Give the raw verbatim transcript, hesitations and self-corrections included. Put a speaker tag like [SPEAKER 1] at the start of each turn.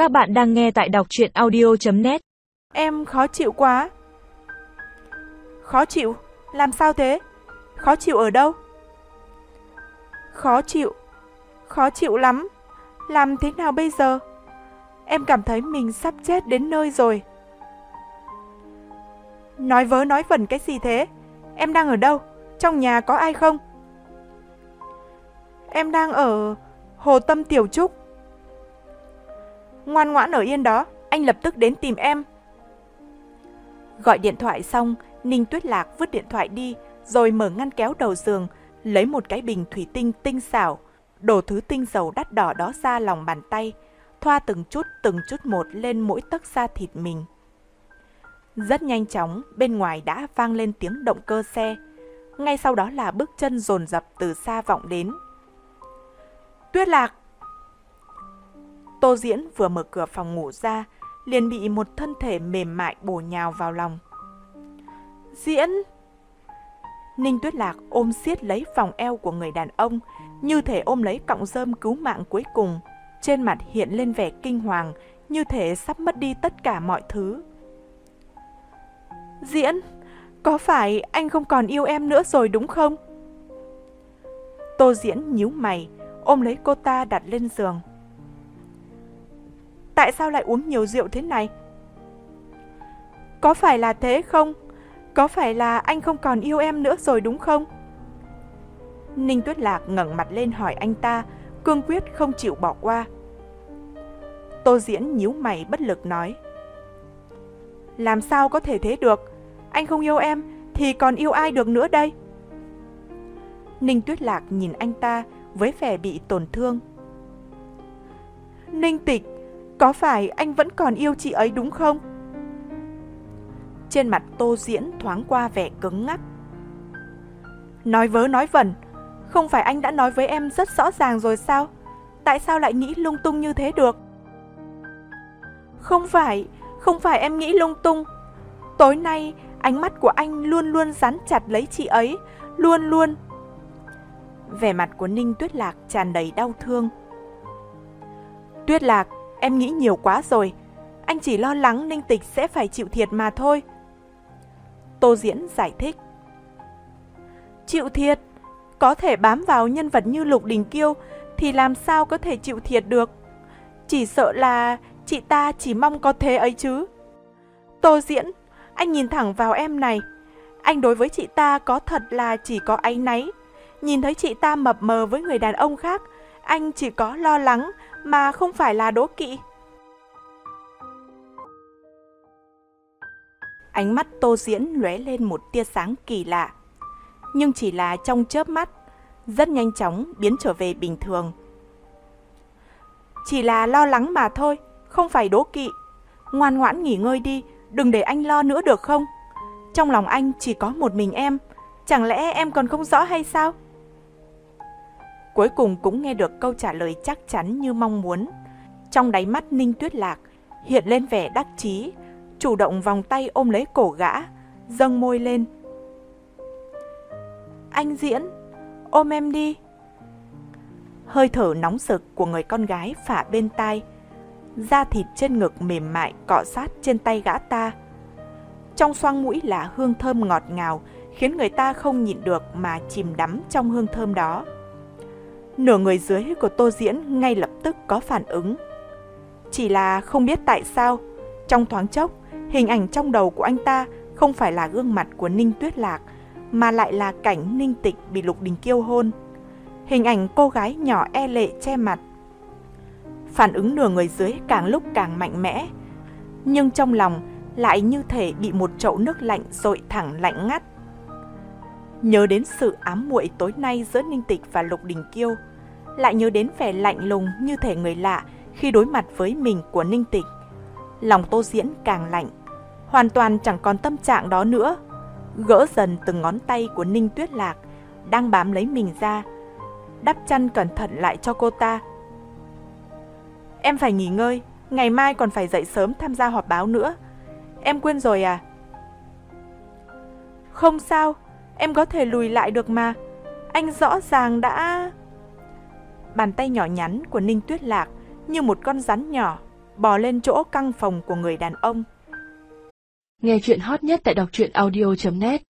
[SPEAKER 1] Các bạn đang nghe tại đọc truyện audio chấm net.
[SPEAKER 2] Em khó chịu quá. Khó chịu? Làm sao thế? Khó chịu ở đâu? Khó chịu? Khó chịu lắm. Làm thế nào bây giờ? Em cảm thấy mình sắp chết đến nơi rồi. Nói vớ nói vẩn cái gì thế? Em đang ở đâu? Trong nhà có ai không? Em đang ở Hồ Tâm Tiểu Trúc. Ngoan ngoãn ở yên đó, anh lập tức đến tìm em. Gọi điện thoại xong, Ninh Tuyết Lạc vứt điện thoại đi, rồi mở ngăn kéo đầu giường, lấy một cái bình thủy tinh tinh xảo, đổ thứ tinh dầu đắt đỏ đó ra lòng bàn tay, thoa từng chút từng chút một lên mỗi tấc da thịt mình. Rất nhanh chóng, bên ngoài đã vang lên tiếng động cơ xe. Ngay sau đó là bước chân dồn dập từ xa vọng đến. Tuyết Lạc! Tô Diễn vừa mở cửa phòng ngủ ra, liền bị một thân thể mềm mại bổ nhào vào lòng. Diễn! Ninh Tuyết Lạc ôm siết lấy vòng eo của người đàn ông, như thể ôm lấy cọng rơm cứu mạng cuối cùng. Trên mặt hiện lên vẻ kinh hoàng, như thể sắp mất đi tất cả mọi thứ. Diễn! Có phải anh không còn yêu em nữa rồi đúng không? Tô Diễn nhíu mày, ôm lấy cô ta đặt lên giường. Tại sao lại uống nhiều rượu thế này? Có phải là thế không? Có phải là anh không còn yêu em nữa rồi đúng không? Ninh Tuyết Lạc ngẩng mặt lên hỏi anh ta, cương quyết không chịu bỏ qua. Tô Diễn nhíu mày bất lực nói. Làm sao có thể thế được? Anh không yêu em thì còn yêu ai được nữa đây? Ninh Tuyết Lạc nhìn anh ta với vẻ bị tổn thương. Ninh Tịch, có phải anh vẫn còn yêu chị ấy đúng không? Trên mặt Tô Diễn thoáng qua vẻ cứng ngắc. Nói vớ nói vẩn, không phải anh đã nói với em rất rõ ràng rồi sao? Tại sao lại nghĩ lung tung như thế được? Không phải, không phải em nghĩ lung tung. Tối nay, ánh mắt của anh luôn luôn dán chặt lấy chị ấy, luôn luôn. Vẻ mặt của Ninh Tuyết Lạc tràn đầy đau thương. Tuyết Lạc, em nghĩ nhiều quá rồi. Anh chỉ lo lắng Ninh Tịch sẽ phải chịu thiệt mà thôi. Tô Diễn giải thích. Chịu thiệt? Có thể bám vào nhân vật như Lục Đình Kiêu thì làm sao có thể chịu thiệt được? Chỉ sợ là chị ta chỉ mong có thế ấy chứ. Tô Diễn, anh nhìn thẳng vào em này. Anh đối với chị ta có thật là chỉ có áy náy. Nhìn thấy chị ta mập mờ với người đàn ông khác, anh chỉ có lo lắng mà không phải là đố kỵ. Ánh mắt Tô Diễn lóe lên một tia sáng kỳ lạ, nhưng chỉ là trong chớp mắt, rất nhanh chóng biến trở về bình thường. Chỉ là lo lắng mà thôi, không phải đố kỵ. Ngoan ngoãn nghỉ ngơi đi, đừng để anh lo nữa được không? Trong lòng anh chỉ có một mình em, chẳng lẽ em còn không rõ hay sao? Cuối cùng cũng nghe được câu trả lời chắc chắn như mong muốn. Trong đáy mắt Ninh Tuyết Lạc hiện lên vẻ đắc chí, chủ động vòng tay ôm lấy cổ gã, dâng môi lên. Anh Diễn, ôm em đi. Hơi thở nóng sực của người con gái phả bên tai, da thịt trên ngực mềm mại cọ sát trên tay gã ta. Trong xoang mũi là hương thơm ngọt ngào, khiến người ta không nhịn được mà chìm đắm trong hương thơm đó. Nửa người dưới của Tô Diễn ngay lập tức có phản ứng. Chỉ là không biết tại sao, trong thoáng chốc, hình ảnh trong đầu của anh ta không phải là gương mặt của Ninh Tuyết Lạc, mà lại là cảnh Ninh Tịch bị Lục Đình Kiêu hôn. Hình ảnh cô gái nhỏ e lệ che mặt. Phản ứng nửa người dưới càng lúc càng mạnh mẽ, nhưng trong lòng lại như thể bị một chậu nước lạnh dội thẳng lạnh ngắt. Nhớ đến sự ám muội tối nay giữa Ninh Tịch và Lục Đình Kiêu, lại nhớ đến vẻ lạnh lùng như thể người lạ khi đối mặt với mình của Ninh Tịch. Lòng Tô Diễn càng lạnh, hoàn toàn chẳng còn tâm trạng đó nữa. Gỡ dần từng ngón tay của Ninh Tuyết Lạc đang bám lấy mình ra, đắp chăn cẩn thận lại cho cô ta. Em phải nghỉ ngơi, ngày mai còn phải dậy sớm tham gia họp báo nữa. Em quên rồi à? Không sao, em có thể lùi lại được mà. Anh rõ ràng đã... Bàn tay nhỏ nhắn của Ninh Tuyết Lạc như một con rắn nhỏ bò lên chỗ căng phòng của người đàn ông.
[SPEAKER 3] Nghe chuyện hot nhất tại đọc truyện audio chấm net